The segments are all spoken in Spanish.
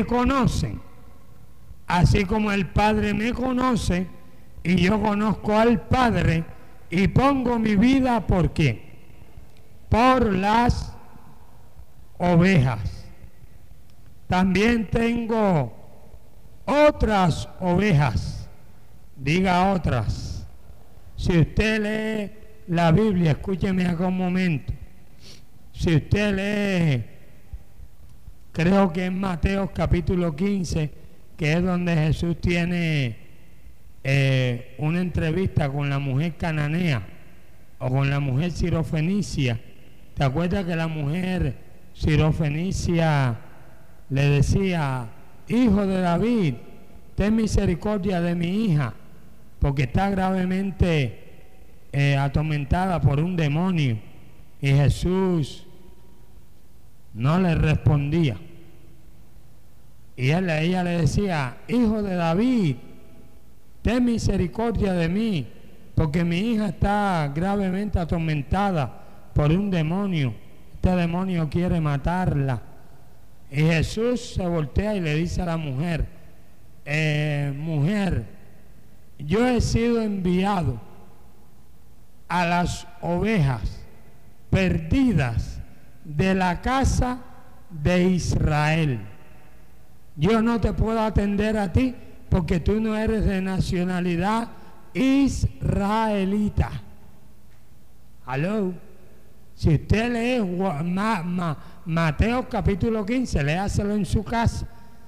me conocen, así como el Padre me conoce y yo conozco al Padre y pongo mi vida ¿por qué? Por las ovejas. También tengo otras ovejas, diga otras. Si usted lee la Biblia, escúcheme acá un momento. Si usted lee, creo que en Mateo capítulo 15, que es donde Jesús tiene una entrevista con la mujer cananea o con la mujer sirofenicia. ¿Te acuerdas que la mujer sirofenicia le decía: hijo de David, ten misericordia de mi hija, porque está gravemente atormentada por un demonio? Y Jesús no le respondía. Y ella le decía: hijo de David, ten misericordia de mí, porque mi hija está gravemente atormentada por un demonio. Este demonio quiere matarla. Y Jesús se voltea y le dice a la mujer: mujer, yo he sido enviado a las ovejas perdidas de la casa de Israel. Yo no te puedo atender a ti porque tú no eres de nacionalidad israelita. ¿Aló? Si usted lee Mateo capítulo 15, léaselo en su casa.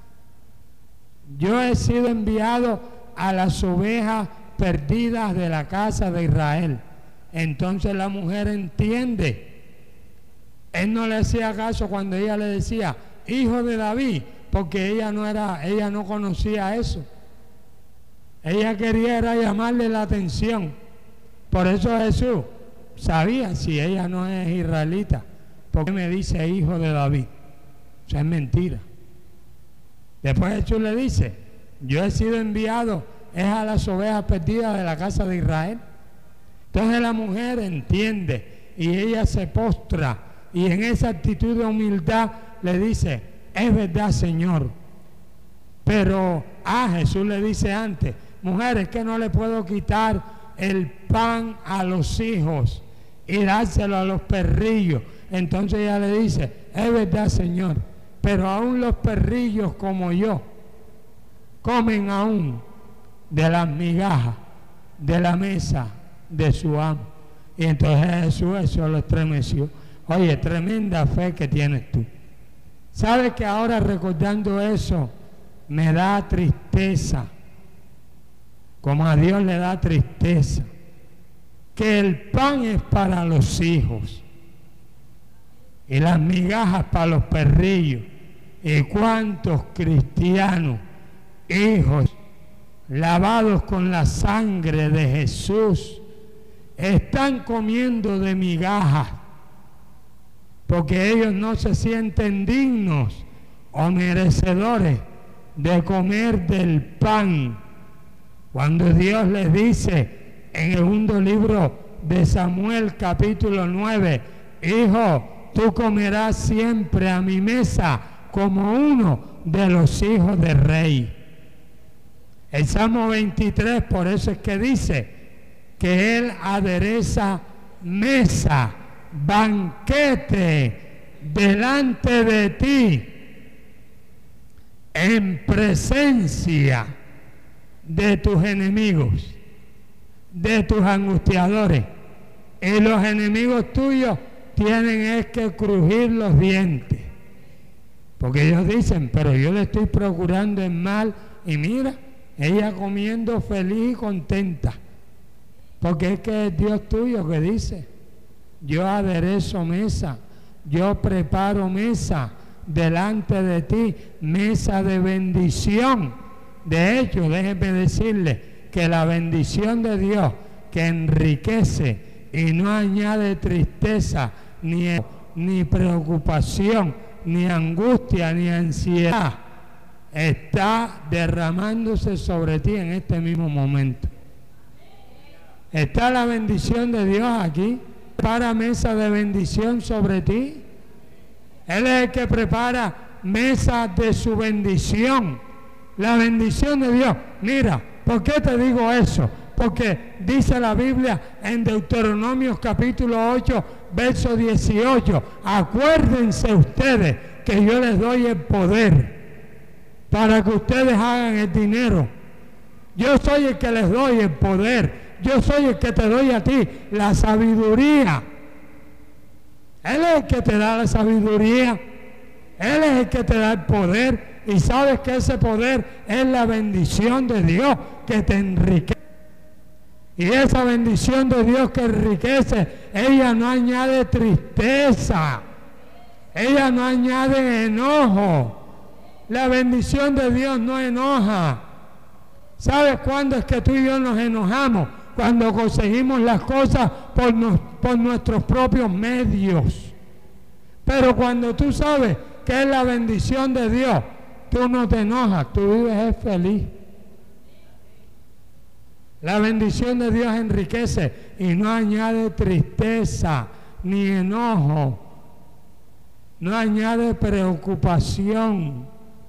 Yo he sido enviado a las ovejas perdidas de la casa de Israel. Entonces la mujer entiende. Él no le hacía caso cuando ella le decía: hijo de David, porque ella no conocía eso. Ella quería era llamarle la atención. Por eso Jesús sabía: si ella no es israelita, ¿por qué me dice hijo de David? O sea, es mentira. Después Jesús le dice: yo he sido enviado es a las ovejas perdidas de la casa de Israel. Entonces la mujer entiende y ella se postra y en esa actitud de humildad le dice: es verdad, Señor. Pero Jesús le dice antes: mujer, es que no le puedo quitar el pan a los hijos y dárselo a los perrillos. Entonces ella le dice: es verdad, Señor, pero aún los perrillos como yo comen aún de las migajas de la mesa de su amo. Y entonces Jesús eso lo estremeció. Oye, tremenda fe que tienes tú. ¿Sabes que ahora recordando eso me da tristeza? Como a Dios le da tristeza que el pan es para los hijos y las migajas para los perrillos. ¿Y cuántos cristianos, hijos, lavados con la sangre de Jesús, están comiendo de migajas porque ellos no se sienten dignos o merecedores de comer del pan? Cuando Dios les dice en el segundo libro de Samuel capítulo 9: hijo, tú comerás siempre a mi mesa como uno de los hijos del rey. El Salmo 23, por eso es que dice que Él adereza mesa, banquete delante de ti, en presencia de tus enemigos, de tus angustiadores. Y los enemigos tuyos tienen es que crujir los dientes, porque ellos dicen: pero yo le estoy procurando el mal, y mira, ella comiendo feliz y contenta, porque es que es Dios tuyo que dice: yo aderezo mesa, yo preparo mesa delante de ti, mesa de bendición. De hecho, déjeme decirle que la bendición de Dios, que enriquece y no añade tristeza, ni preocupación, ni angustia, ni ansiedad, está derramándose sobre ti en este mismo momento. Está la bendición de Dios aquí. Prepara mesa de bendición sobre ti. Él es el que prepara mesa de su bendición. La bendición de Dios. Mira, ¿por qué te digo eso? Porque dice la Biblia en Deuteronomio capítulo 8, verso 18, acuérdense ustedes que yo les doy el poder para que ustedes hagan el dinero. Yo soy el que les doy el poder. Yo soy el que te doy a ti la sabiduría. Él es el que te da la sabiduría. Él es el que te da el poder. Y sabes que ese poder es la bendición de Dios que te enriquece. Y esa bendición de Dios que enriquece, ella no añade tristeza. Ella no añade enojo. La bendición de Dios no enoja. ¿Sabes cuándo es que tú y yo nos enojamos? Cuando conseguimos las cosas por nuestros propios medios. Pero cuando tú sabes que es la bendición de Dios, tú no te enojas, tú vives feliz. La bendición de Dios enriquece y no añade tristeza ni enojo, no añade preocupación.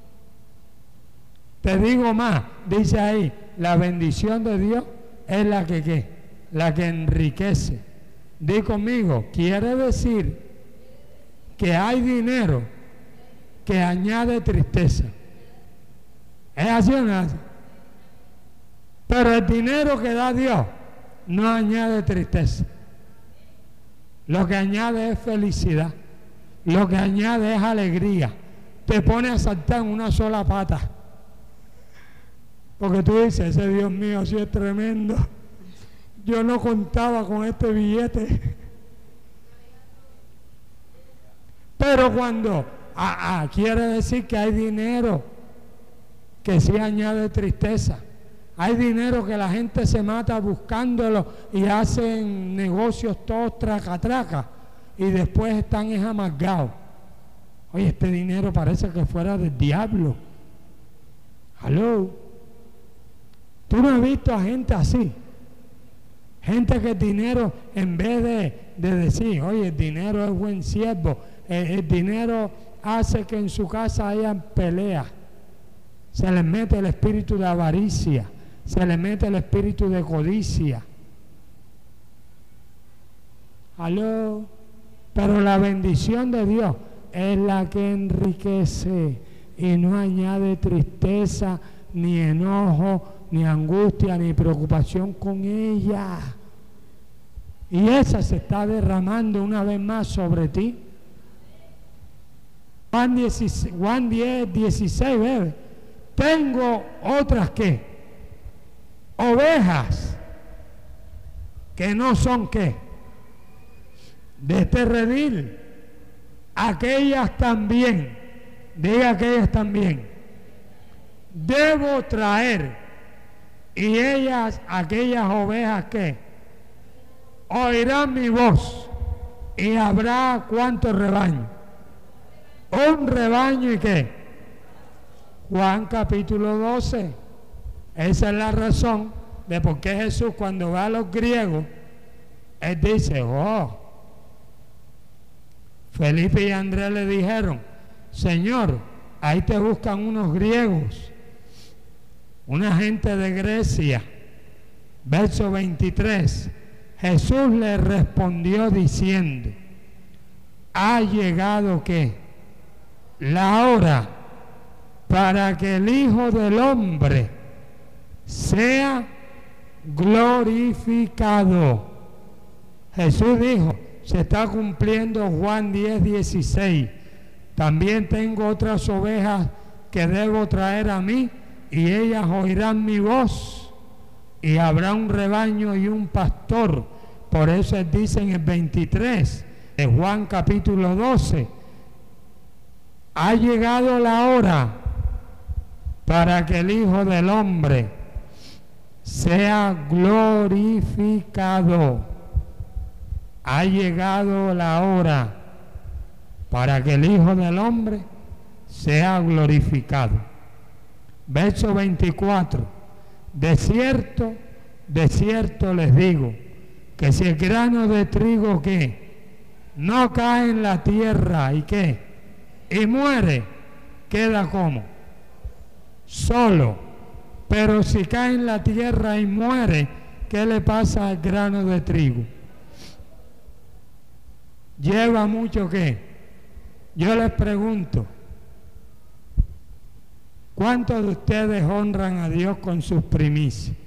Te digo más, dice ahí, la bendición de Dios es la que ¿qué? La que enriquece. Di conmigo, quiere decir que hay dinero que añade tristeza. ¿Es así o no es así? Pero el dinero que da Dios no añade tristeza. Lo que añade es felicidad. Lo que añade es alegría. Te pone a saltar en una sola pata. Porque tú dices, ese Dios mío sí es tremendo. Yo no contaba con este billete. Pero cuando quiere decir que hay dinero que sí añade tristeza. Hay dinero que la gente se mata buscándolo y hacen negocios todos traca-traca y después están amargados. Oye, este dinero parece que fuera del diablo. ¿Aló? ¿Tú no has visto a gente así? Gente que el dinero, en vez de decir, oye, el dinero es buen siervo, el dinero hace que en su casa hayan peleas. Se les mete el espíritu de avaricia. Se le mete el espíritu de codicia. ¿Aló? Pero la bendición de Dios es la que enriquece y no añade tristeza, ni enojo, ni angustia, ni preocupación con ella. Y esa se está derramando una vez más sobre ti. Juan 10, 16, bebé. Tengo otras que ovejas que no son ¿qué? De este redil. Aquellas también, diga aquellas también, debo traer. Y ellas, aquellas ovejas que oirán mi voz. Y habrá ¿cuántos rebaños? Un rebaño y ¿qué? Juan capítulo 12. Esa es la razón de por qué Jesús cuando va a los griegos, él dice, oh, Felipe y Andrés le dijeron, Señor, ahí te buscan unos griegos, una gente de Grecia. Verso 23, Jesús le respondió diciendo, ha llegado ¿qué? La hora para que el Hijo del Hombre sea glorificado. Jesús dijo, se está cumpliendo Juan 10, 16. También tengo otras ovejas que debo traer a mí y ellas oirán mi voz y habrá un rebaño y un pastor. Por eso él dice en el 23 de Juan capítulo 12, ha llegado la hora para que el Hijo del Hombre sea glorificado. Ha llegado la hora para que el Hijo del Hombre sea glorificado. Verso 24. De cierto les digo, que si el grano de trigo que no cae en la tierra y que y muere, queda como solo. Pero si cae en la tierra y muere, ¿qué le pasa al grano de trigo? ¿Lleva mucho qué? Yo les pregunto, ¿cuántos de ustedes honran a Dios con sus primicias?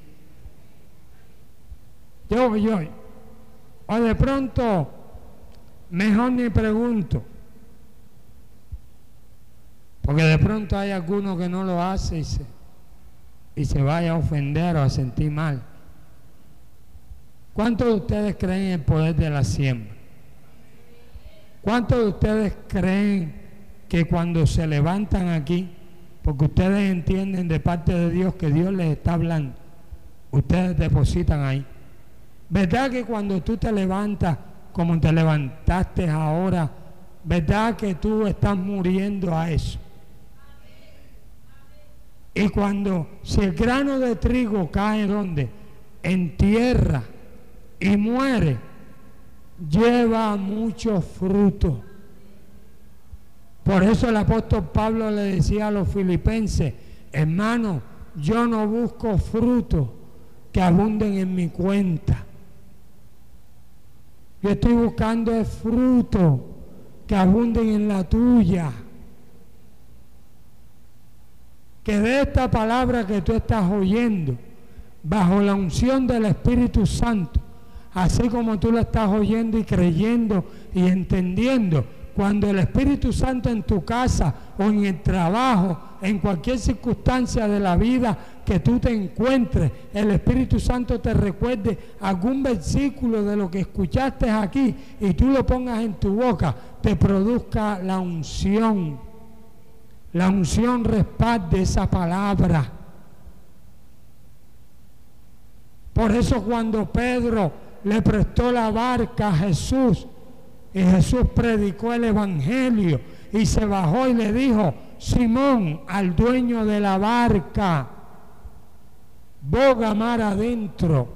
Yo. O de pronto, mejor ni pregunto. Porque de pronto hay alguno que no lo hace y se vaya a ofender o a sentir mal. ¿Cuántos de ustedes creen en el poder de la siembra? ¿Cuántos de ustedes creen que cuando se levantan aquí, porque ustedes entienden de parte de Dios que Dios les está hablando, ustedes depositan ahí? ¿Verdad que cuando tú te levantas como te levantaste ahora, verdad que tú estás muriendo a eso? Y si el grano de trigo cae ¿dónde? En tierra y muere, lleva mucho fruto. Por eso el apóstol Pablo le decía a los filipenses, hermano, yo no busco frutos que abunden en mi cuenta. Yo estoy buscando el fruto que abunden en la tuya. Que de esta palabra que tú estás oyendo, bajo la unción del Espíritu Santo, así como tú lo estás oyendo y creyendo y entendiendo, cuando el Espíritu Santo en tu casa o en el trabajo, en cualquier circunstancia de la vida que tú te encuentres, el Espíritu Santo te recuerde algún versículo de lo que escuchaste aquí y tú lo pongas en tu boca, te produzca la unción. La unción respalde esa palabra. Por eso cuando Pedro le prestó la barca a Jesús y Jesús predicó el evangelio y se bajó y le dijo, Simón, al dueño de la barca, boga mar adentro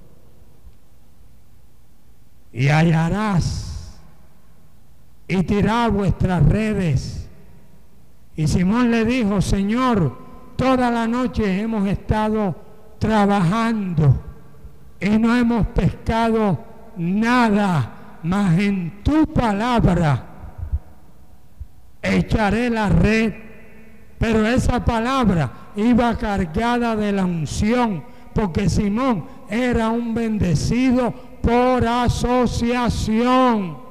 y hallarás, y tirad vuestras redes. Y Simón le dijo, Señor, toda la noche hemos estado trabajando y no hemos pescado nada, mas en tu palabra echaré la red. Pero esa palabra iba cargada de la unción, porque Simón era un bendecido por asociación.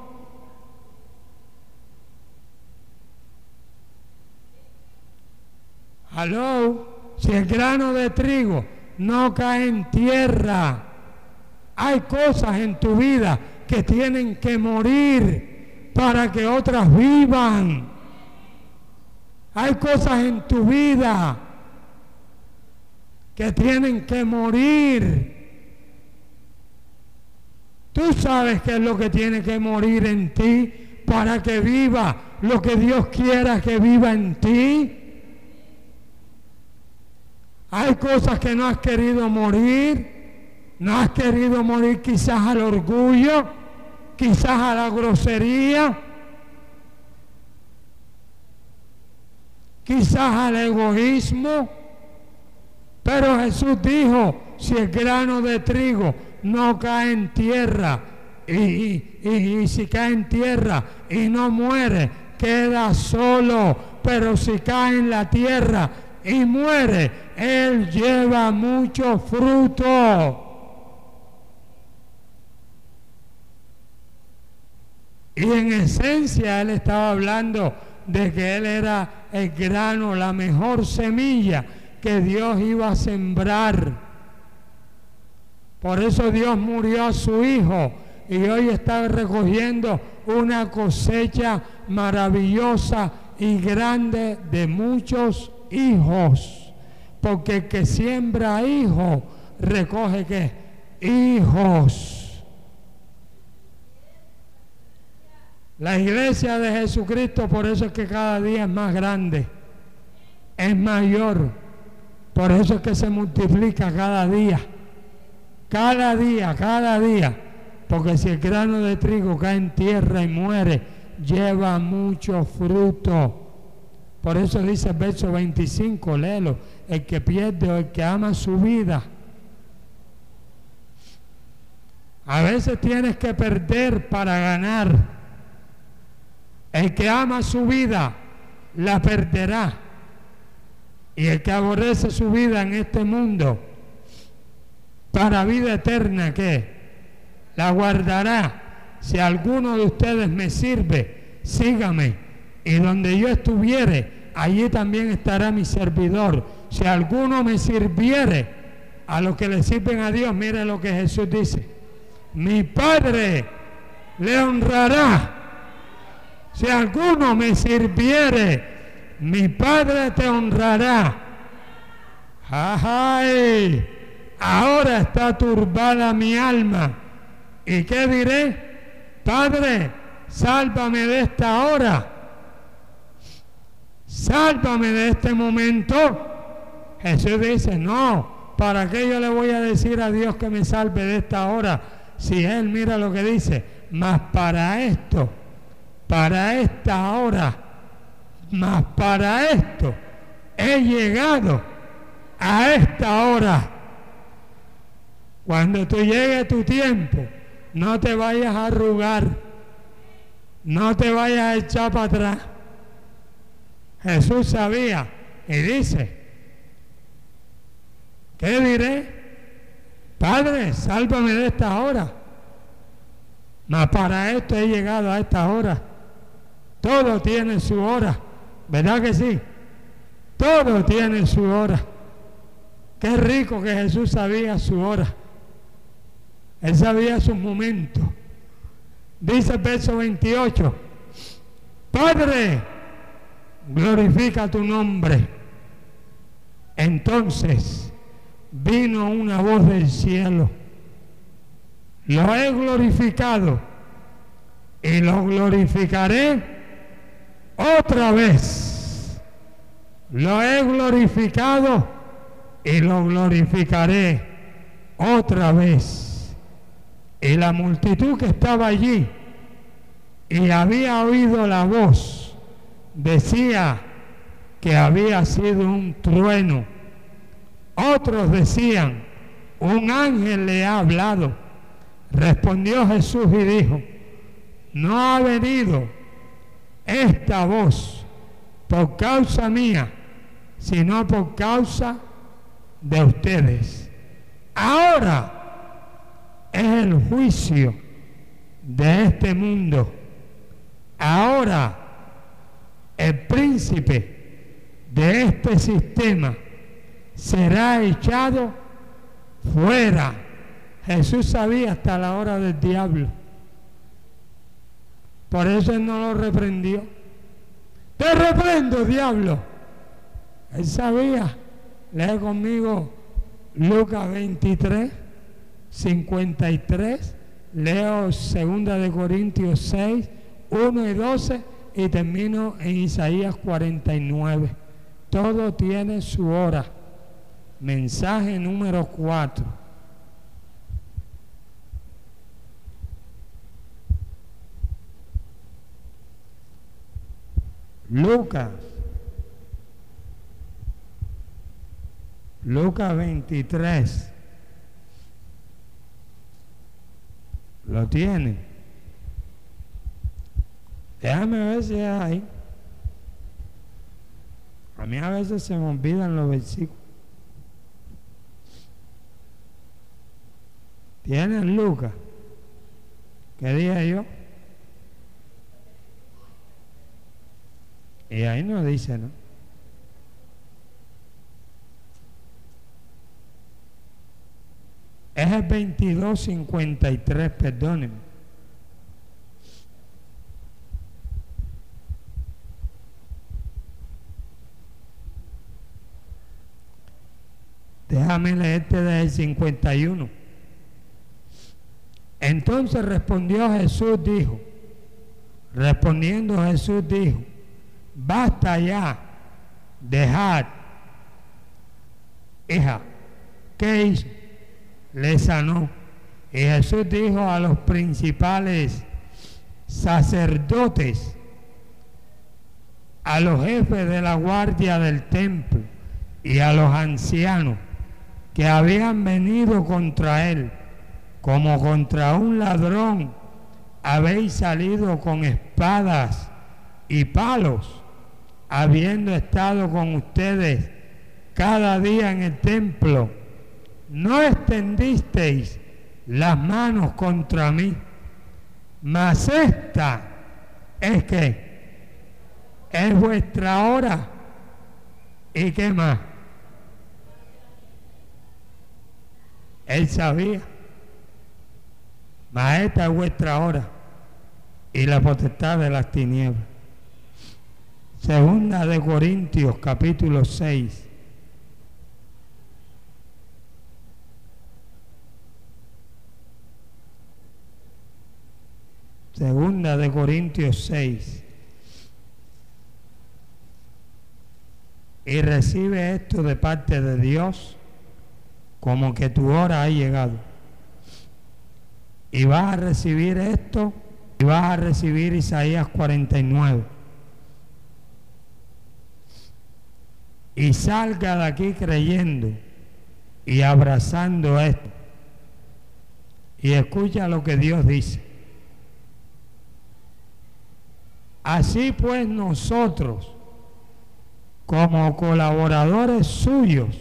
Aló, si el grano de trigo no cae en tierra, hay cosas en tu vida que tienen que morir para que otras vivan. Hay cosas en tu vida que tienen que morir. Tú sabes qué es lo que tiene que morir en ti para que viva lo que Dios quiera que viva en ti. Hay cosas que no has querido morir. No has querido morir quizás al orgullo, quizás a la grosería, quizás al egoísmo. Pero Jesús dijo, si el grano de trigo no cae en tierra y si cae en tierra y no muere, queda solo. Pero si cae en la tierra y muere, él lleva mucho fruto. Y en esencia él estaba hablando de que él era el grano, la mejor semilla que Dios iba a sembrar. Por eso Dios murió a su Hijo y hoy está recogiendo una cosecha maravillosa y grande de muchos hijos, porque el que siembra hijos recoge ¿qué? Hijos. La iglesia de Jesucristo, por eso es que cada día es más grande, es mayor, por eso es que se multiplica cada día, porque si el grano de trigo cae en tierra y muere, lleva mucho fruto. Por eso dice el verso 25, léelo, el que pierde o el que ama su vida. A veces tienes que perder para ganar. El que ama su vida, la perderá. Y el que aborrece su vida en este mundo, para vida eterna, ¿qué? La guardará. Si alguno de ustedes me sirve, sígame. Y donde yo estuviere, allí también estará mi servidor. Si alguno me sirviere, a los que le sirven a Dios, mire lo que Jesús dice: mi Padre le honrará. Si alguno me sirviere, mi Padre te honrará. ¡Ay! Ahora está turbada mi alma. ¿Y qué diré? Padre, sálvame de esta hora. Sálvame de este momento. Jesús dice, no, ¿para qué yo le voy a decir a Dios que me salve de esta hora? Si Él, mira lo que dice, mas para esto, para esta hora, mas para esto he llegado a esta hora. Cuando tú llegue tu tiempo, no te vayas a arrugar, no te vayas a echar para atrás. Jesús sabía y dice, ¿qué diré? Padre, sálvame de esta hora. Mas para esto he llegado a esta hora. Todo tiene su hora, ¿verdad que sí? Todo tiene su hora. Qué rico que Jesús sabía su hora. Él sabía sus momentos. Dice el verso 28, Padre, glorifica tu nombre. Entonces vino una voz del cielo: lo he glorificado y lo glorificaré otra vez. Lo he glorificado y lo glorificaré otra vez. Y la multitud que estaba allí y había oído la voz decía que había sido un trueno. Otros decían, un ángel le ha hablado. Respondió Jesús y dijo, no ha venido esta voz por causa mía, sino por causa de ustedes. Ahora es el juicio de este mundo. Ahora el príncipe de este sistema será echado fuera. Jesús sabía hasta la hora del diablo. Por eso Él no lo reprendió. Te reprendo, diablo. Él sabía. Lee conmigo Lucas 23, 53. Leo 2 de Corintios 6, 1 y 12 y termino en Isaías 49. Todo tiene su hora. Mensaje número 4. Lucas 23. ¿Lo tiene? Déjame ver si es ahí. A mí a veces se me olvidan los versículos. ¿Tienen Lucas? ¿Qué dije yo? Y ahí no dice, ¿no? Es el 22:53, perdónenme. Déjame leerte desde el 51. Entonces respondiendo Jesús dijo, basta ya, dejad. Hija, ¿qué hizo? Le sanó. Y Jesús dijo a los principales sacerdotes, a los jefes de la guardia del templo y a los ancianos que habían venido contra él, como contra un ladrón, habéis salido con espadas y palos, habiendo estado con ustedes cada día en el templo, no extendisteis las manos contra mí, mas esta es que es vuestra hora. ¿Y qué más? Él sabía, mas esta es vuestra hora y la potestad de las tinieblas. Segunda de Corintios capítulo 6. Segunda de Corintios 6. Y recibe esto de parte de Dios como que tu hora ha llegado. Y vas a recibir esto y vas a recibir Isaías 49. Y salga de aquí creyendo y abrazando esto. Y escucha lo que Dios dice. Así pues nosotros, como colaboradores suyos,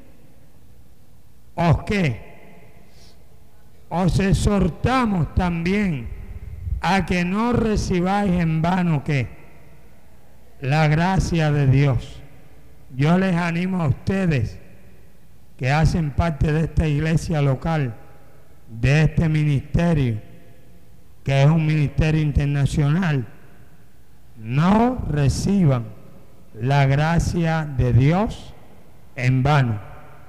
os exhortamos también a que no recibáis en vano la gracia de Dios. Yo les animo a ustedes que hacen parte de esta iglesia local, de este ministerio, que es un ministerio internacional, no reciban la gracia de Dios en vano.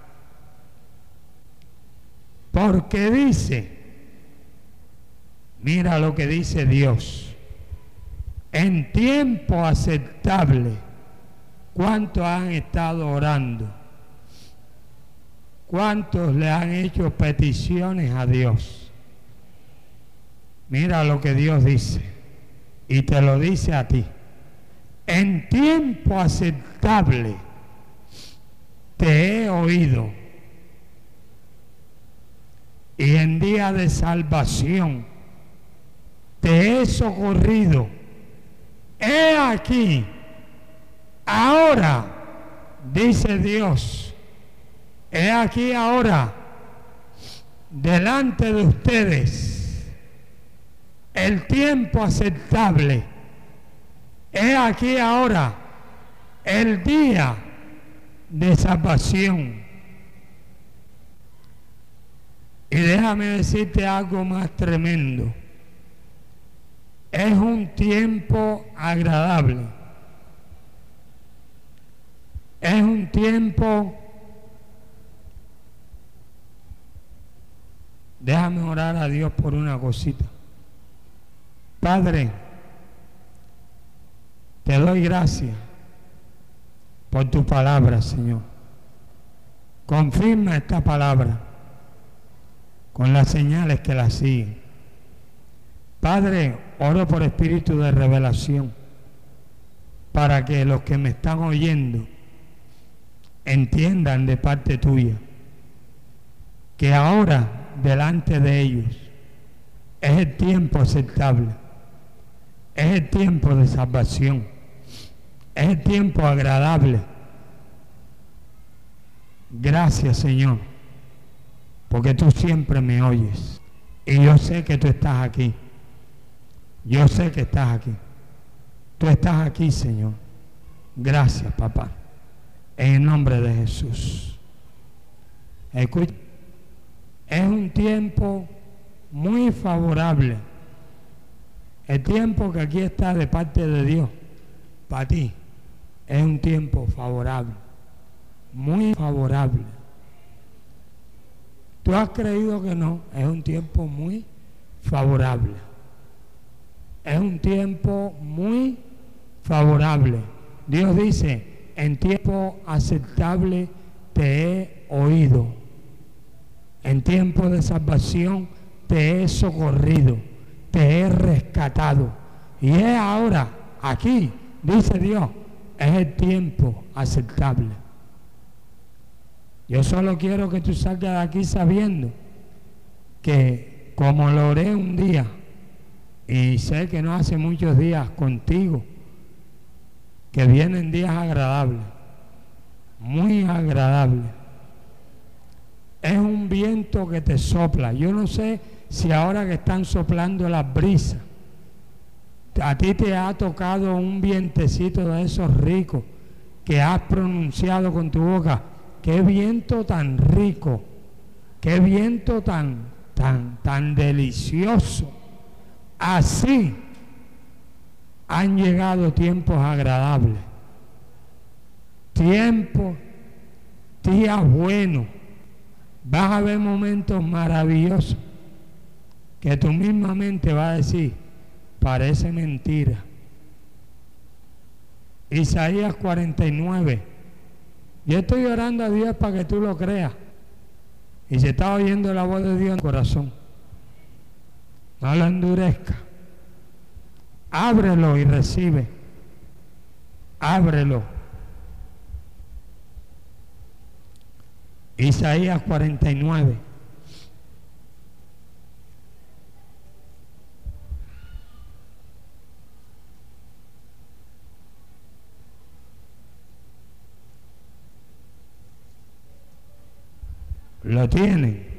Porque dice, mira lo que dice Dios, en tiempo aceptable. ¿Cuántos han estado orando? ¿Cuántos le han hecho peticiones a Dios? Mira lo que Dios dice. Y te lo dice a ti. En tiempo aceptable te he oído. Y en día de salvación te he socorrido. He aquí, ahora, dice Dios, he aquí ahora, delante de ustedes, el tiempo aceptable. He aquí ahora el día de salvación. Y déjame decirte algo más tremendo. Es un tiempo agradable. Es un tiempo. Déjame orar a Dios por una cosita. Padre, te doy gracias por tu palabra, Señor. Confirma esta palabra con las señales que la siguen. Padre, oro por espíritu de revelación para que los que me están oyendo entiendan de parte tuya que ahora delante de ellos es el tiempo aceptable. Es el tiempo de salvación. Es el tiempo agradable. Gracias, Señor, porque tú siempre me oyes. Y yo sé que tú estás aquí. Yo sé que estás aquí. Tú estás aquí, Señor. Gracias, papá. En el nombre de Jesús. Escucha. Es un tiempo muy favorable. El tiempo que aquí está de parte de Dios para ti es un tiempo favorable, muy favorable. Tú has creído que no, es un tiempo muy favorable. Es un tiempo muy favorable. Dios dice, en tiempo aceptable te he oído. En tiempo de salvación te he socorrido. Te he rescatado. Y es ahora, aquí, dice Dios, es el tiempo aceptable. Yo solo quiero que tú salgas de aquí sabiendo que como lo oré un día, y sé que no hace muchos días contigo, que vienen días agradables, muy agradables. Es un viento que te sopla. Yo no sé si ahora que están soplando las brisas, a ti te ha tocado un vientecito de esos ricos que has pronunciado con tu boca. Qué viento tan rico, qué viento tan delicioso. Así han llegado tiempos agradables, días buenos. Vas a ver momentos maravillosos que tu misma mente va a decir, parece mentira. Isaías 49. Yo estoy orando a Dios para que tú lo creas. Y se está oyendo la voz de Dios en el corazón. No lo endurezca. Ábrelo y recibe. Ábrelo. Isaías 49. Lo tienen.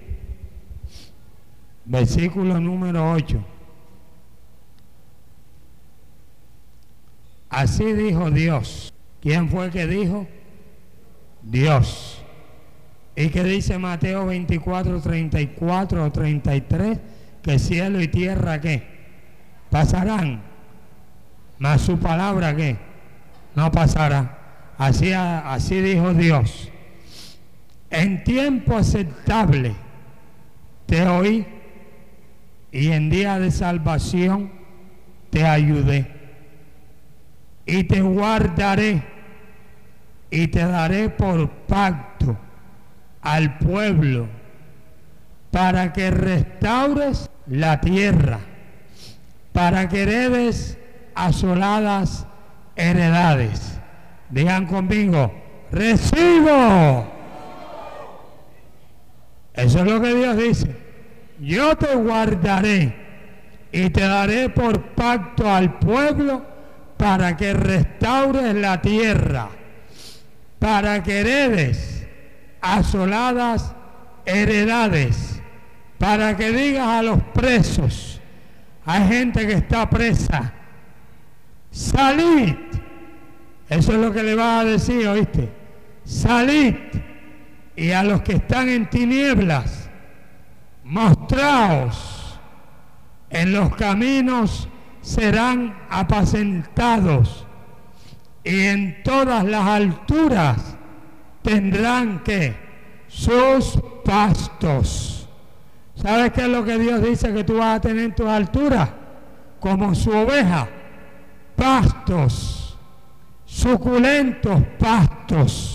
Versículo número 8. Así dijo Dios. ¿Quién fue que dijo? Dios. ¿Y qué dice Mateo 24, 34 o 33? Que cielo y tierra, ¿qué? Pasarán. Mas su palabra, ¿qué? No pasará. Así dijo Dios. En tiempo aceptable te oí y en día de salvación te ayudé. Y te guardaré y te daré por pacto al pueblo para que restaures la tierra, para que heredes asoladas heredades. Digan conmigo, recibo. Eso es lo que Dios dice. Yo te guardaré y te daré por pacto al pueblo para que restaures la tierra, para que heredes asoladas heredades, para que digas a los presos, hay gente que está presa, salid. Eso es lo que le vas a decir, ¿oíste? Salid. Y a los que están en tinieblas, mostraos. En los caminos serán apacentados, y en todas las alturas tendrán que sus pastos. ¿Sabes qué es lo que Dios dice que tú vas a tener en tus alturas? Como su oveja, pastos, suculentos pastos.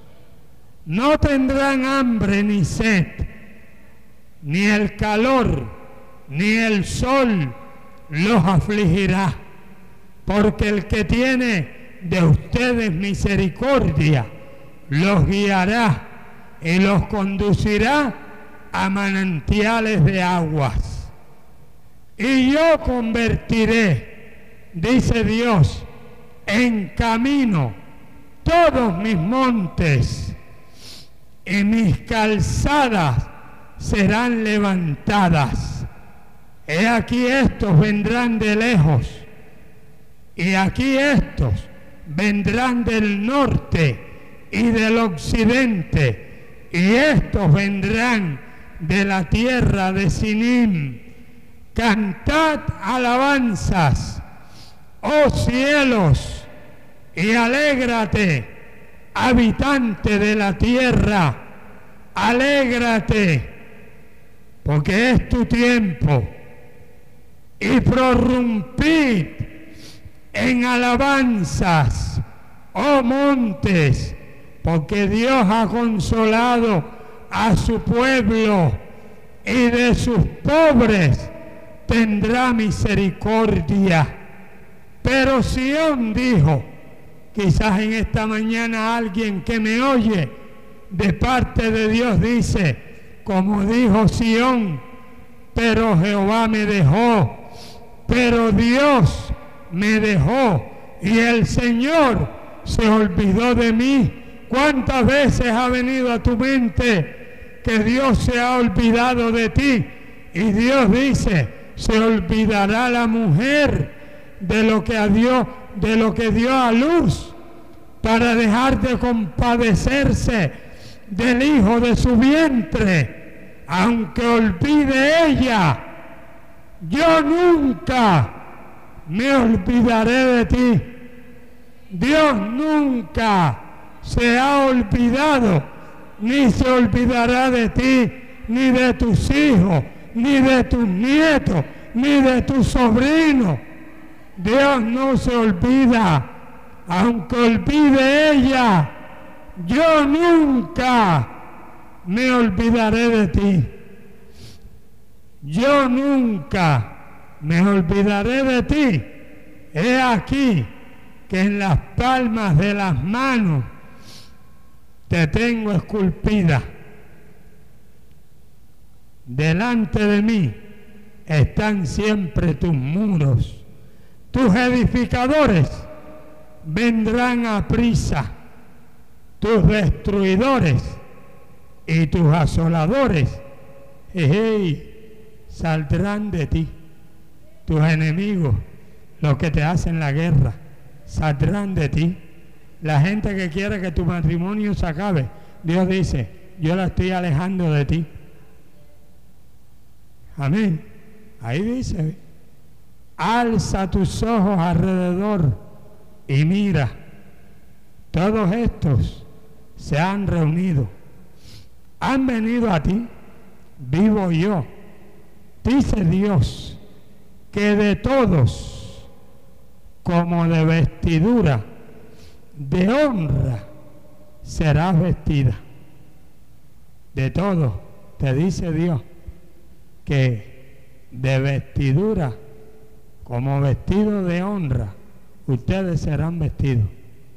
No tendrán hambre ni sed, ni el calor, ni el sol los afligirá, porque el que tiene de ustedes misericordia los guiará y los conducirá a manantiales de aguas. Y yo convertiré, dice Dios, en camino todos mis montes, y mis calzadas serán levantadas. He aquí estos vendrán de lejos, y aquí estos vendrán del norte y del occidente, y estos vendrán de la tierra de Sinim. Cantad alabanzas, oh cielos, y alégrate, habitante de la tierra, alégrate, porque es tu tiempo, y prorrumpid en alabanzas, oh montes, porque Dios ha consolado a su pueblo, y de sus pobres tendrá misericordia. Pero Sión dijo, Quizás en esta mañana alguien que me oye de parte de Dios dice, como dijo Sión, pero Jehová me dejó, pero Dios me dejó y el Señor se olvidó de mí. ¿Cuántas veces ha venido a tu mente que Dios se ha olvidado de ti? Y Dios dice, se olvidará la mujer de lo que dio a luz para dejar de compadecerse del hijo de su vientre, aunque olvide ella. Yo nunca me olvidaré de ti. Dios nunca se ha olvidado, ni se olvidará de ti, ni de tus hijos, ni de tus nietos, ni de tus sobrinos. Dios no se olvida, aunque olvide ella. Yo nunca me olvidaré de ti. Yo nunca me olvidaré de ti. He aquí que en las palmas de las manos te tengo esculpida. Delante de mí están siempre tus muros. Tus edificadores vendrán a prisa. Tus destruidores y tus asoladores saldrán de ti. Tus enemigos, los que te hacen la guerra, saldrán de ti. La gente que quiere que tu matrimonio se acabe, Dios dice, yo la estoy alejando de ti. Amén. Ahí dice, alza tus ojos alrededor y mira, todos estos se han reunido, han venido a ti, vivo yo. Dice Dios que de todos, como de vestidura de honra, serás vestida. De todos, te dice Dios, que de vestidura, como vestido de honra, ustedes serán vestidos.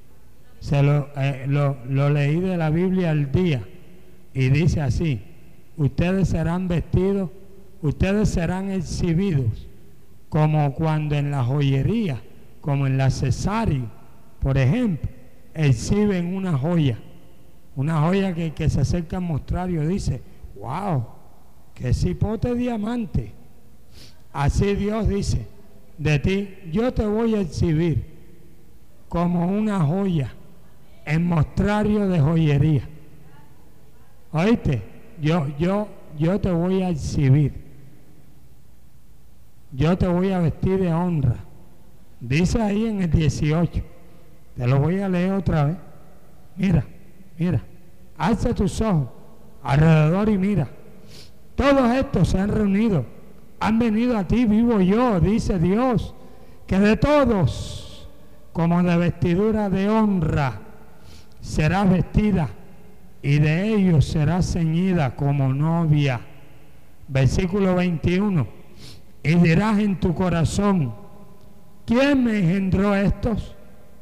Lo leí de la Biblia al día y dice así, ustedes serán vestidos, ustedes serán exhibidos, como cuando en la joyería, como en la Cesario, por ejemplo, exhiben una joya que se acerca al mostrario, dice, wow, qué cipote diamante. Así Dios dice, de ti yo te voy a exhibir como una joya en mostrario de joyería. ¿Oíste? Yo te voy a exhibir. Yo te voy a vestir de honra. Dice ahí en el 18. Te lo voy a leer otra vez. Mira, mira. Alza tus ojos alrededor y mira. Todos estos se han reunido. Han venido a ti, vivo yo, dice Dios, que de todos, como de vestidura de honra, serás vestida y de ellos serás ceñida como novia. Versículo 21. Y dirás en tu corazón, ¿quién me engendró estos?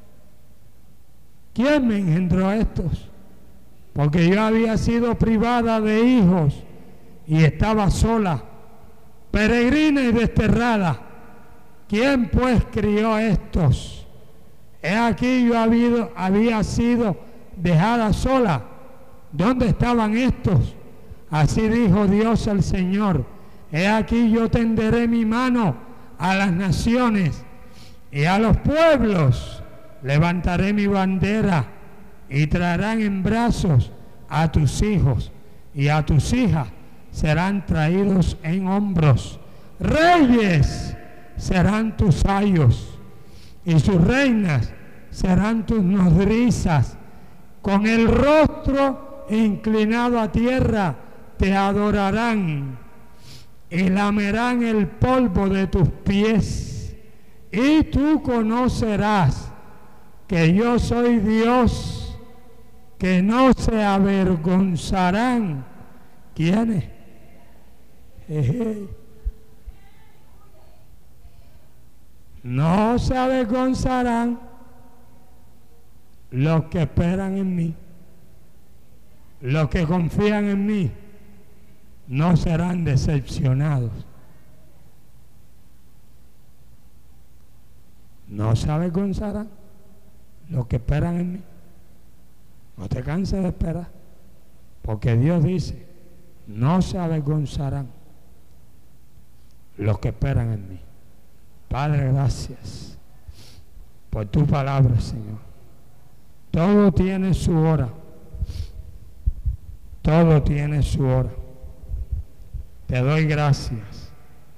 ¿Quién me engendró estos? Porque yo había sido privada de hijos y estaba sola, peregrina y desterrada. ¿Quién pues crió estos? He aquí yo había sido dejada sola. ¿Dónde estaban estos? Así dijo Dios al Señor. He aquí yo tenderé mi mano a las naciones y a los pueblos levantaré mi bandera y traerán en brazos a tus hijos y a tus hijas serán traídos en hombros. Reyes serán tus ayos y sus reinas serán tus nodrizas. Con el rostro inclinado a tierra te adorarán y lamerán el polvo de tus pies. Y tú conocerás que yo soy Dios, que no se avergonzarán. ¿Quiénes? No se avergonzarán los que esperan en mí, los que confían en mí, no serán decepcionados. No se avergonzarán los que esperan en mí. No te canses de esperar, porque Dios dice, no se avergonzarán los que esperan en mí. Padre, gracias por tu palabra, Señor. Todo tiene su hora. Todo tiene su hora. Te doy gracias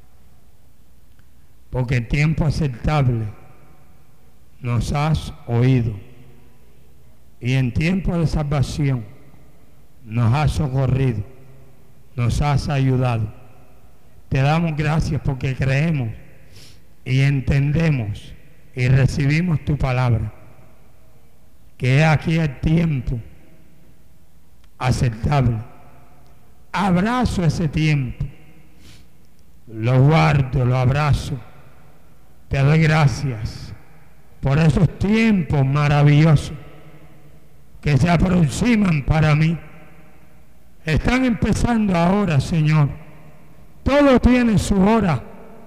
porque en tiempo aceptable nos has oído y en tiempo de salvación nos has socorrido, nos has ayudado. Te damos gracias porque creemos y entendemos y recibimos tu palabra, que es aquí el tiempo aceptable. Abrazo ese tiempo, lo guardo, lo abrazo. Te doy gracias por esos tiempos maravillosos que se aproximan para mí. Están empezando ahora, Señor. Todo tiene su hora.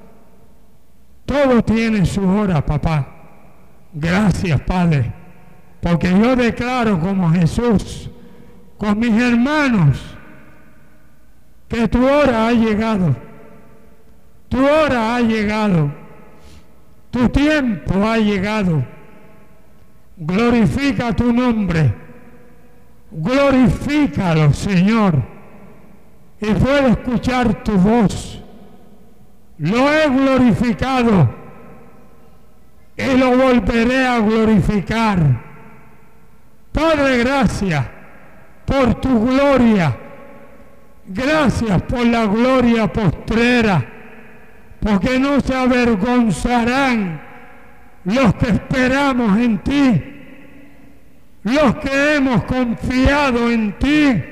Todo tiene su hora, papá. Gracias, Padre, porque yo declaro como Jesús, con mis hermanos, que tu hora ha llegado. Tu hora ha llegado. Tu tiempo ha llegado. Glorifica tu nombre. Glorifícalo, Señor. Y puedo escuchar tu voz. Lo he glorificado y lo volveré a glorificar. Padre, gracias por tu gloria. Gracias por la gloria postrera, porque no se avergonzarán los que esperamos en ti, los que hemos confiado en ti.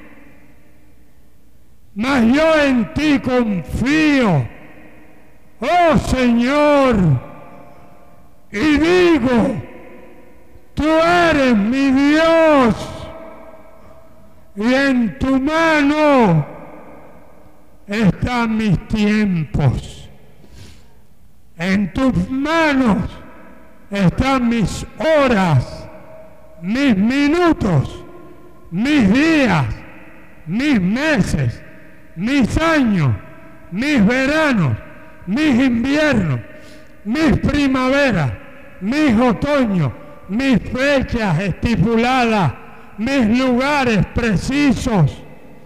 Mas yo en ti confío, oh Señor, y digo, tú eres mi Dios, y en tu mano están mis tiempos, en tus manos están mis horas, mis minutos, mis días, mis meses, mis años, mis veranos, mis inviernos, mis primaveras, mis otoños, mis fechas estipuladas, mis lugares precisos.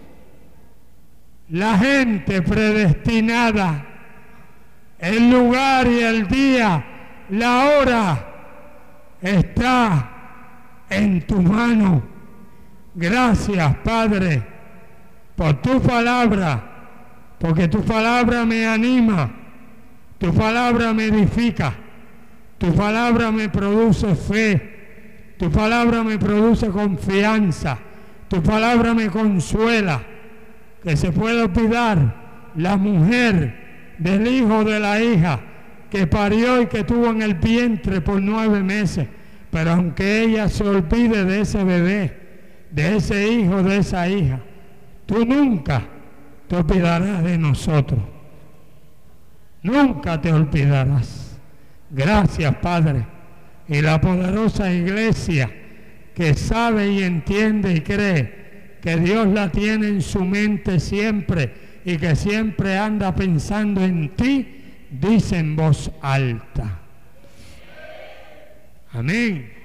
La gente predestinada, el lugar y el día, la hora, está en tu mano. Gracias, Padre, por tu palabra, porque tu palabra me anima, tu palabra me edifica, tu palabra me produce fe, tu palabra me produce confianza, tu palabra me consuela. Que se puede olvidar la mujer del hijo de la hija que parió y que tuvo en el vientre por 9 meses, pero aunque ella se olvide de ese bebé, de ese hijo, de esa hija, tú nunca te olvidarás de nosotros. Nunca te olvidarás. Gracias, Padre. Y la poderosa iglesia que sabe y entiende y cree que Dios la tiene en su mente siempre y que siempre anda pensando en ti, dice en voz alta. Amén.